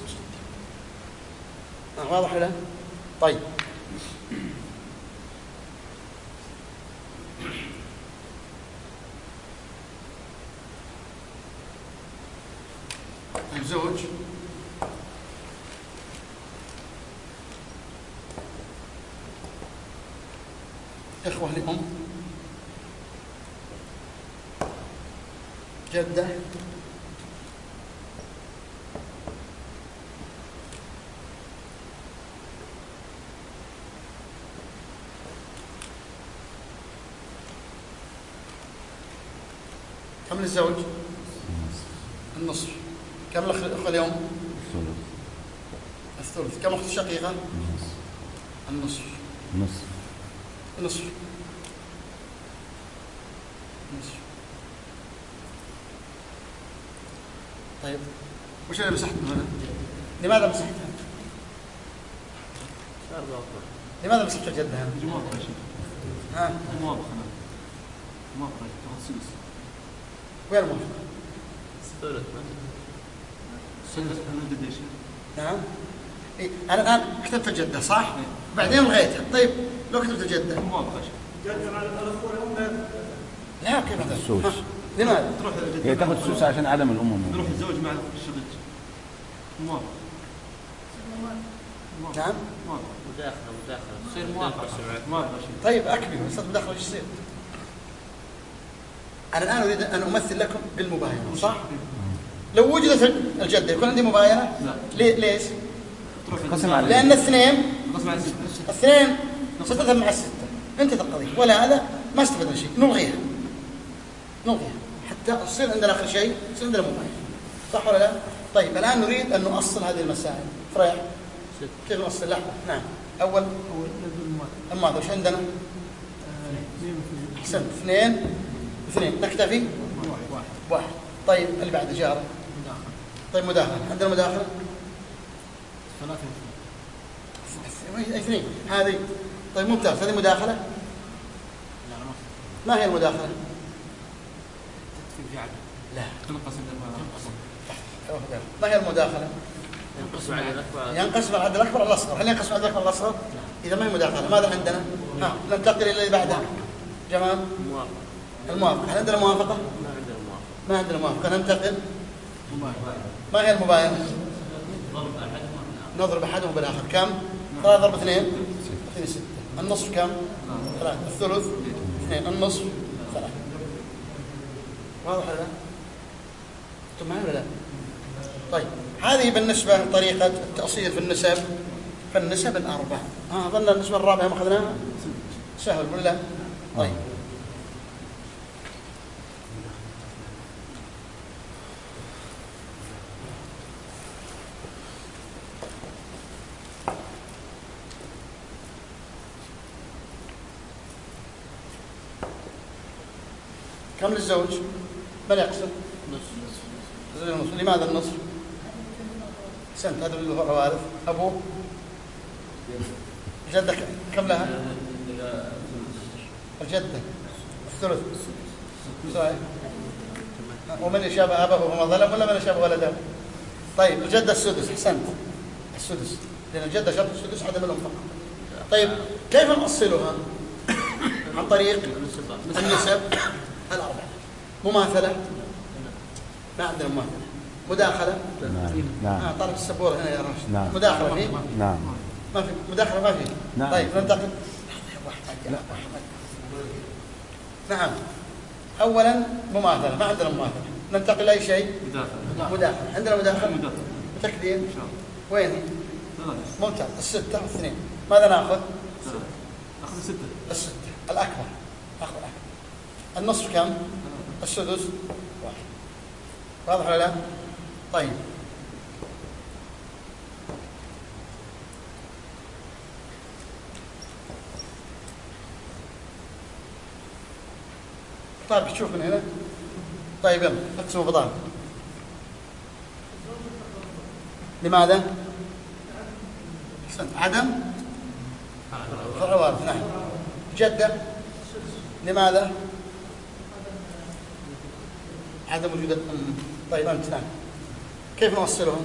واضح ولا؟ طيب الزوج إخوة لأم، جدة، كم للزوج؟ النصف. كم الأخوة اليوم؟ الثلث. كم أخت شقيقة؟ النصف. نصف. نصف. نصف. طيب وش اللي مسحت هنا؟ لماذا مسحتها؟ لماذا مسحت الجدة هنا؟ موافقة يا شيخ. ها؟ موافقة تاخذ سدس. وين الموافقة؟ سدس من جدة يا شيخ. نعم. إيه؟ أنا الآن كتبت الجدة صح؟ بعدين لغيتها. طيب لو كتبت الجدة؟ موافقة يا شيخ. جدة على الأخوة الأم. لا كيف هذا؟ السوس. لماذا؟ تروح هي تاخذ السوس عشان عدم الأم. تروح الزوج مع الشقيق. موافقة. نعم. مداخلة تصير موافقة. طيب أكمل بس مداخلة وش يصير؟ أنا الآن أريد أن أمثل لكم بالمباينة صح؟ لو وجدت الجدة يكون عندي مباينة؟ لا. ليش؟ قسم على لأن الاثنين الستة ستذهب مع الستة. انتهت القضية. ولا هذا ما استفدنا شيء. نلغيها حتى يصير عندنا آخر شيء يصير عندنا مباينة. صح ولا لا؟ طيب الآن نريد أن نؤصل هذه المسائل. فريح كيف نؤصل؟ لحظة. نعم. أول الماضي وش عندنا؟ أحسنت. 2 نكتفي؟ واحد. طيب اللي بعد جارة. طيب مداخلة. عندنا مداخلة 2 هذه. طيب ممتاز. هذه مداخلة. ما هي المداخلة؟ لا. ما هي المداخلة؟ ينقسم على العدد الأكبر الأصغر. هل ينقسم على العدد الأكبر الأصغر؟ إذا ما هي مداخلة. ماذا عندنا؟ ننتقل إلى اللي بعدها. جمال الموافقة. هل عندنا موافقة؟ ما عندنا موافقة. ننتقل. ما هي المباينة؟ نضرب أحدهم بالآخر. كم؟ 3 ضرب 2 6. النصف كم؟ 3. الثلث 2. النصف 3. واضح ولا لا؟ أنتم معي ولا لا؟ طيب هذه بالنسبة لطريقة التأصيل في النسب. فالنسب الأربع. ظن النسبة الرابعة ما أخذناها؟ سهل ولا؟ طيب كم للزوج؟ من يقسم؟ نصف. لماذا النصف؟ سنت. هذا اللي هو الوارث. أبوه الجدة كم لها؟ الجدة الثلث. صحيح. ومن يشابه أباه فما ظلم ولا من يشابه ولده؟ طيب الجدة السدس. أحسنت. السدس لأن الجدة شرط السدس عدم الأم فقط. طيب كيف نأصلها؟ عن طريق النسب الأربعة. مماثلة. ما عندنا مماثلة. مداخلة. نعم. طالب السبورة هنا يا راشد. نعم. مداخلة فيه؟ نعم. ما في مداخلة. ما في. نعم. طيب ننتقل. نعم. أولا مماثلة. ما عندنا مماثلة. ننتقل لأي شيء. مداخلة. عندنا مداخلة. بتكدير. وين هي؟ ممتاز. 6 و2. ماذا نأخذ؟ نأخذ 6. 6 الأكبر. نأخذ الأكبر. النصف كم؟ السدس 1. واضح ولا لا؟ طيب طيب تشوف من هنا. طيب يلا اقسموا بضان. لماذا؟ عدم فرع وارث. نعم. جدة لماذا؟ عدم وجود الأم. طيب أنت نعم. كيف نوصلهم؟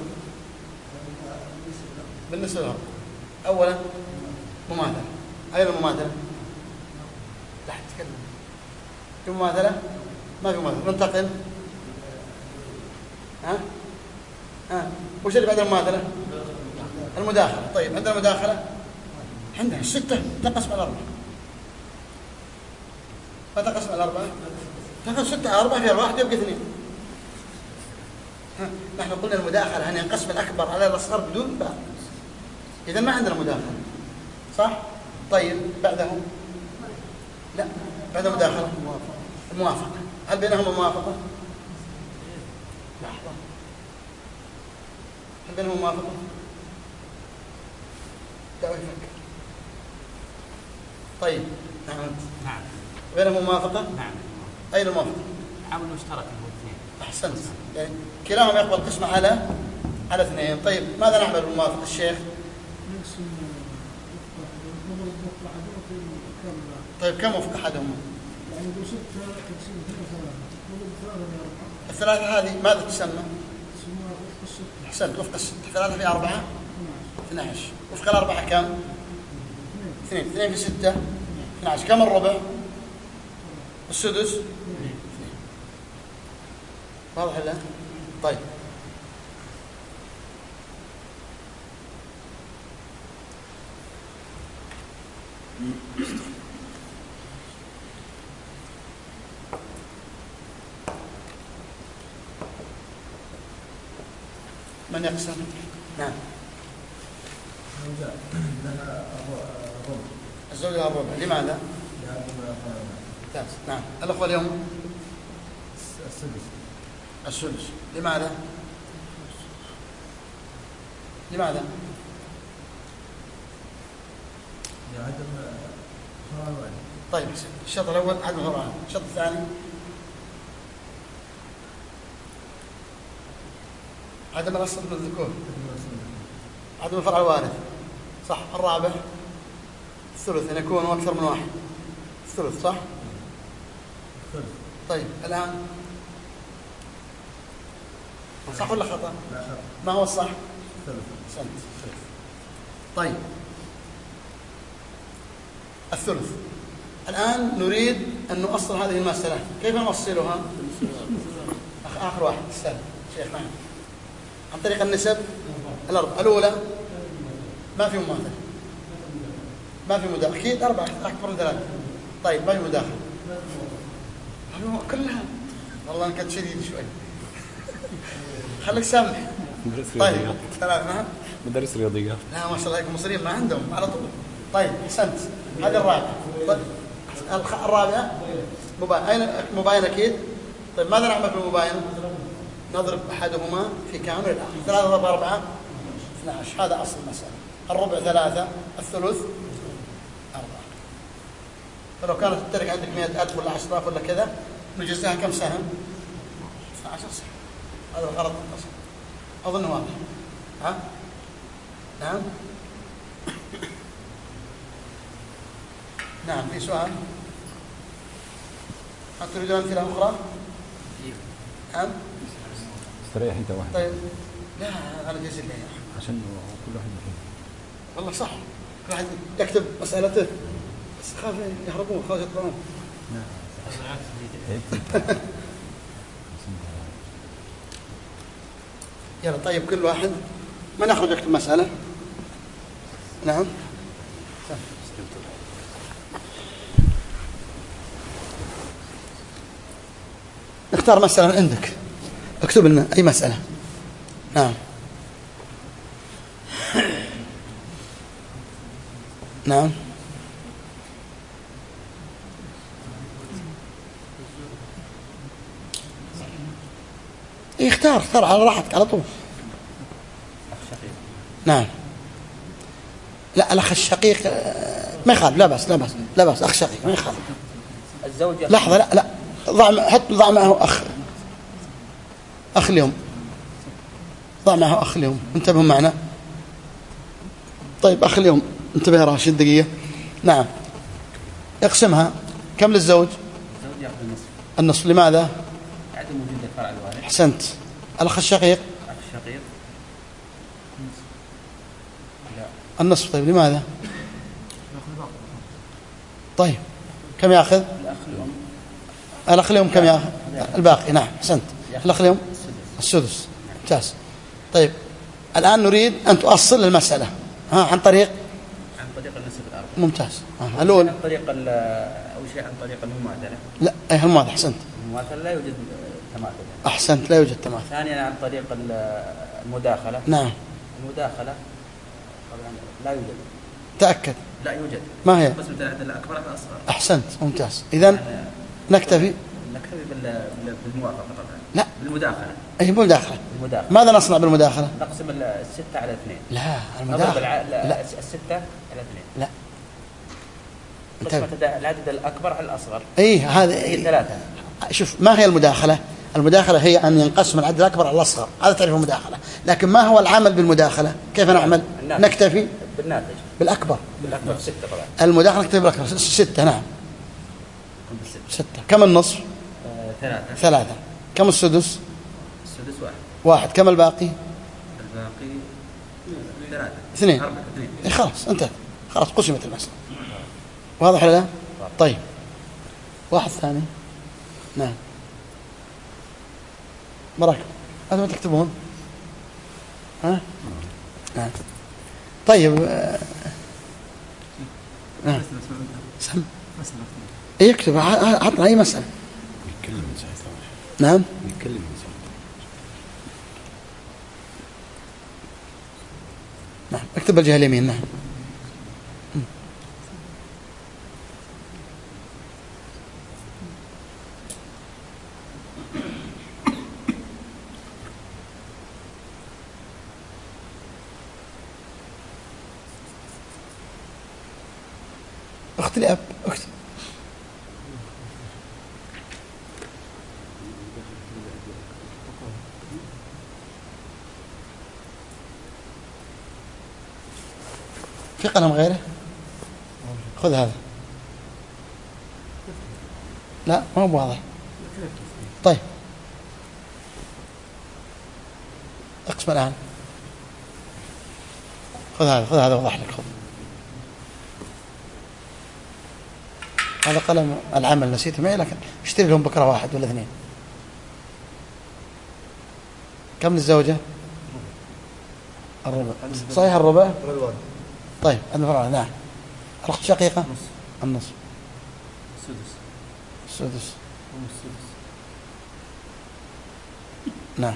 بالنسبة لهم أولا مماثلة. أين المماثلة؟ لا تتكلم. في مماثلة؟ ما في مماثلة. ننتقل. وش اللي بعد المماثلة؟ المداخلة. طيب عندنا المداخلة، عندنا الستة تنقسم على 4. ما تنقسم على 4، تنقسم 6 على 4 فيها الواحد يبقى 2. نحن قلنا المداخلة أن ينقسم الأكبر على الأصغر بدون باء، إذا ما عندنا مداخلة، صح؟ طيب بعده لا، بعد المداخلة الموافقة. هل بينهما موافقة؟ لحظة، هل بينهما موافقة؟ دعوة يفكر. طيب نعم. بينهما موافقة؟ نعم. أين الموافقة؟ عامل مشترك هو 2. أحسنت، يعني كلاهما يقبل القسمة على 2. طيب ماذا نعمل بالموافق الشيخ؟ طيب كم وفق أحدهما؟ الثلاثة هذه ماذا تسمى؟ أحسنت، وفق 6. 3 في 4 12. وفق الأربعة كم؟ 2. 2 في 6 12. كم الربع؟ السدس. واضح ولا؟ طيب من يقسم؟ نعم. الزوجة لها الربع. لماذا؟ نعم. الأخوة اليوم السدس. لماذا؟ لماذا؟ طيب الشرط الأول عدم الفرع. الشرط الثاني عدم الأصل من الذكور، عدم الفرع الوارث، صح. الرابع الثلث، أن يكون أكثر من واحد. الثلث صح. طيب الآن صح ولا خطأ؟ ما هو الصح؟ الثلث. طيب الثلث. الآن نريد أن نؤصل هذه المسألة. كيف نؤصلها؟ آخر واحد السهل شيخ. نعم. عن طريق النسب الأربعة. الأولى ما في مماثلة، ما في مداخلة. أكيد 4 أكبر من 3. طيب ما في مداخلة كلها. والله أنا كنت شديد شوي. خليك سامح. طيب 3. مدرس رياضيات. لا ما شاء الله عليكم مصريين ما عندهم على طول. طيب أحسنت. هذه الرابعة. طيب الرابعة مباين. أين مباين أكيد. طيب ماذا نعمل في المباين؟ نضرب أحدهما في كامل الآخر. 3 ضرب 4 12. هذا أصل المسألة. الربع 3، الثلث 4. فلو كانت التركة عندك 100,000 ولا 10,000 ولا كذا، نجزها كم سهم؟ 12 سهم. هذا الغرض الأصل. أظن واضح. ها؟ نعم. نعم. في سؤال؟ هل تريدون أمثلة أخرى؟ نعم. استريح أنت واحد. طيب لا أنا جزء لي عشان كل واحد يحب. والله صح. كل واحد يكتب مسألته، بس خاف يهربون، خاف يطلعون. يلا طيب كل واحد ما نخرج يكتب مسألة. نعم. نختار مسألة عندك، اكتب لنا أي مسألة. نعم. نعم. اختار على راحتك على طول. نعم. لا الأخ الشقيق ما يخالف. لا بأس أخ شقيق ما يخالف. الزوجة لحظة. لا ضع معه أخ اليوم. ضع معه أخ اليوم، انتبهوا معنا. طيب أخ اليوم انتبه يا راشد دقيقة. نعم اقسمها. كم للزوج؟ الزوج يأخذ النصف. النصف. لماذا؟ عدم وجود الفرع الوارث. أحسنت. الأخ الشقيق؟ الأخ الشقيق النصف. طيب لماذا؟ طيب كم يأخذ؟ الأخ الأم الأخ اليوم كم يأخذ؟ الباقي. نعم أحسنت. الأخ اليوم السدس. ممتاز. طيب الآن نريد أن تؤصل المسألة عن طريق النسب الأربعة. ممتاز. الأول عن طريق أول شيء عن طريق المماثلة. لا أي الماضي. أحسنت. المماثلة لا يوجد تماثل. أحسنت لا يوجد تماثل. ثانيا عن طريق المداخلة. نعم. المداخلة طبعا لا يوجد. تأكد. لا يوجد. ما هي؟ قسمة العدد الأكبر على الأصغر. أحسنت ممتاز. إذن نكتفي بالموافقة طبعا. لا بالمداخلة. أي بالمداخلة. ماذا نصنع بالمداخلة؟ نقسم الستة على اثنين. لا المداخلة لا الستة على اثنين. لا قسمة العدد الأكبر على الأصغر. أي هذا هي ثلاثة. شوف ما هي المداخلة؟ المداخلة هي أن ينقسم العدد الأكبر على الأصغر، هذا تعريف المداخلة. لكن ما هو العمل بالمداخلة؟ كيف نعمل؟ نكتفي بالناتج. بالأكبر. بالأكبر ستة طبعا. المداخلة نكتفي بالأكبر ستة. نعم ستة. كم النصف؟ ثلاثة. كم السدس؟ السدس واحد. كم الباقي؟ الباقي ثلاثة. اثنين. خلاص انتهت. خلاص قسمت المسألة. واضح ولا لا؟ طيب واحد ثاني. نعم بركة. أنتم تكتبون ها؟ نعم. طيب سم يكتب. عطنا أي مسألة. يتكلم من ساعتها. نعم يتكلم من ساعتها. نعم اكتب الجهة اليمين. نعم اخت الأب اخت. في قلم غيره؟ خذ هذا. لا ما هو واضح. طيب اقسم الآن. خذ هذا وضح لك. خذ هذا قلم العمل نسيته معي، لكن اشتري لهم بكرة واحد ولا اثنين. كم للزوجة؟ الربع. صحيح الربع. طيب الربع. نعم. الأخت شقيقة النصف. السدس. نعم.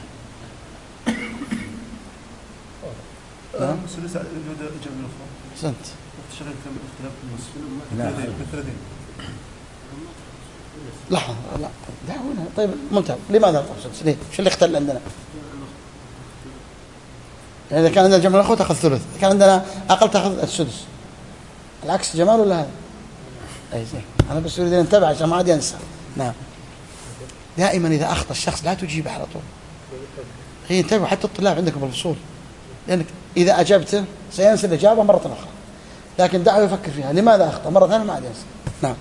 نعم. السدس جمع الأخوة. أحسنت. الشقيق كم اختلاف بالنصف؟ لحظة لا دعونا. طيب ممتاز. لماذا ليه؟ شو اللي اختل عندنا؟ يعني إذا كان عندنا جمع الأخوة تأخذ ثلث، كان عندنا أقل تأخذ السدس. العكس جمال ولا هذا؟ أي زين. أنا بس أريد أن انتبه عشان ما عاد ينسى. نعم. دائما إذا أخطأ الشخص لا تجيبه على طول. هي انتبهوا حتى الطلاب عندكم بالفصول، لأنك إذا أجبته سينسى الإجابة مرة أخرى، لكن دعه يفكر فيها لماذا أخطأ مرة ثانية ما عاد ينسى. نعم.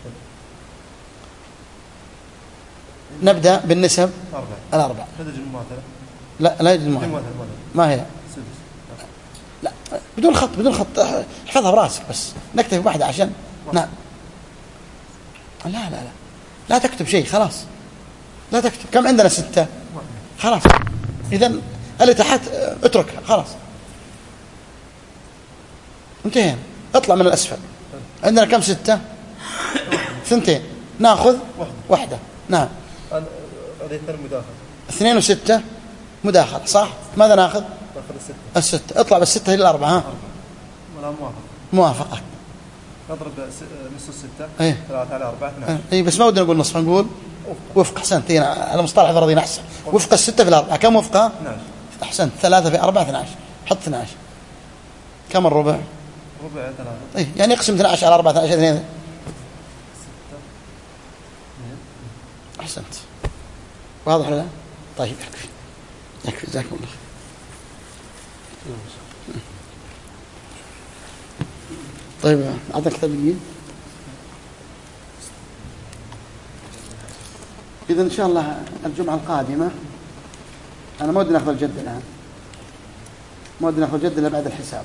نبدأ بالنسب الأربع. لا يوجد المماثلة. ما هي؟ لا بدون خط احفظها براسك بس. نكتب واحدة عشان نعم. لا تكتب شيء خلاص. لا تكتب. كم عندنا؟ 6. خلاص إذن اللي تحت اتركها خلاص انتهينا. اطلع من الأسفل. عندنا كم؟ 6. 2 ناخذ واحدة. نعم. هذه 2 مداخلة. 2 و6 مداخلة صح. ماذا ناخذ؟ ناخذ 6. اطلع بال6 إلى 4. ولا موافقة. نضرب نص 6. 3 على 4 12. اي بس ما ودنا نقول نصف، نقول وفق. احسنت. على مصطلح الفرضين احسن. وفق 6 في 4 كم وفقها؟ 12. احسنت. 3 في 4 12. حط 12. كم الربع؟ ربع 3. اي يعني اقسم 12 على 4 12 2. احسنت. واضح ولا لا؟ طيب يكفي جزاكم الله خير. طيب عندك كتاب جديد؟ إذا إن شاء الله الجمعة القادمة أنا ما ودي ناخذ الجد الآن، ما ودي ناخذ الجد إلا بعد الحساب.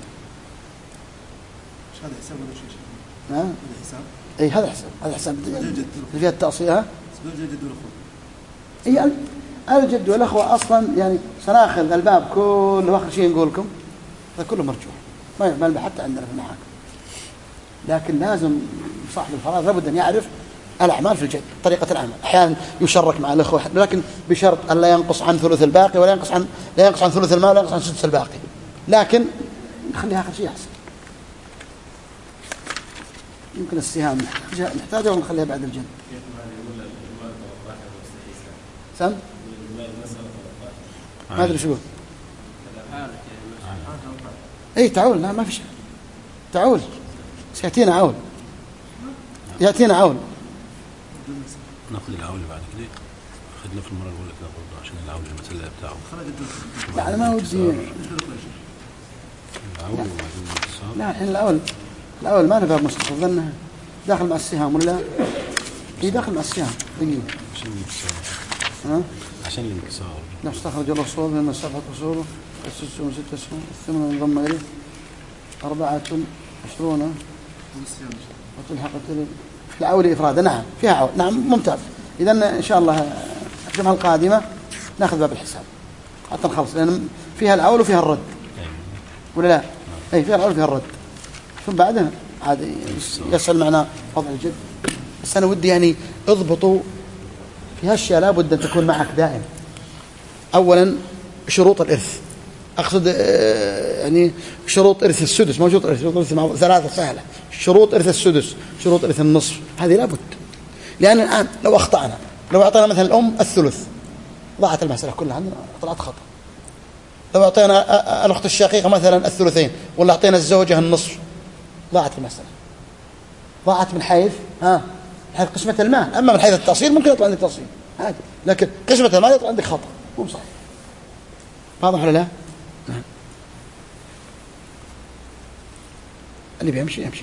هذا حساب ولا شيء؟ ها؟ هذا حساب؟ أي هذا حساب، هذا حساب اللي فيها التأصيل. الجد والأخوة. أي الجد والأخوة أصلا يعني سنأخذ الباب كله وآخر شيء نقول لكم هذا كله مرجوح، ما يقبل حتى عندنا في المحاكم. لكن لازم صاحب الفرائض لابد أن يعرف الأعمال في الجد، طريقة العمل. أحيانا يشرك مع الأخوة لكن بشرط أن لا ينقص عن ثلث الباقي، ولا ينقص عن ثلث المال، ولا ينقص عن سدس الباقي، لكن نخليها آخر شيء أحسن. يمكن السهام نحتاجها ونخليها بعد الجد. سم؟ ما أدري شو يقول. أي تعول، لا ما في شيء، تعول سيأتينا عول، يأتينا عول. ناخذ العول بعد كده، أخذنا في المرة الأولى كده برضه عشان العول المسألة بتاعه. لا أنا ما ودي العول لا الحين الأول ما نبغى مستقل ظنه داخل مع السهام ولا إيه؟ داخل مع السهام دقيقة عشان الانكسار. ها؟ عشان الانكسار. نستخرج الرسول من 7 أصوله، السدس من 6 أسهم، الثمن انضم إليه 24 وتلحق في العول إفرادة. نعم فيها عول، نعم ممتاز. إذا إن شاء الله الجمعة القادمة ناخذ باب الحساب حتى نخلص، لأن فيها العول وفيها الرد ولا لا؟ أي فيها العول وفيها الرد. ثم بعدها عاد يسأل معنا وضع الجد. بس أنا ودي يعني اضبطوا في هالشيء، لابد أن تكون معك دائم. أولا شروط الإرث، أقصد يعني شروط إرث السدس، ما شروط إرث 3 سهلة. شروط إرث السدس، شروط إرث النصف، هذه لابد. لأن الآن لو أخطأنا، لو أعطينا مثلا الأم الثلث ضاعت المسألة كلها عندنا، طلعت خطأ. لو أعطينا الأخت الشقيقة مثلا الثلثين، ولا أعطينا الزوجة النصف، ضاعت المسألة. ضاعت من حيث حيث قسمة المال. أما من حيث التأصيل ممكن يطلع عندك تأصيل عادي، لكن قسمة المال يطلع عندك خطأ، مو صحيح. واضح ولا لا؟ اللي بيمشي يمشي.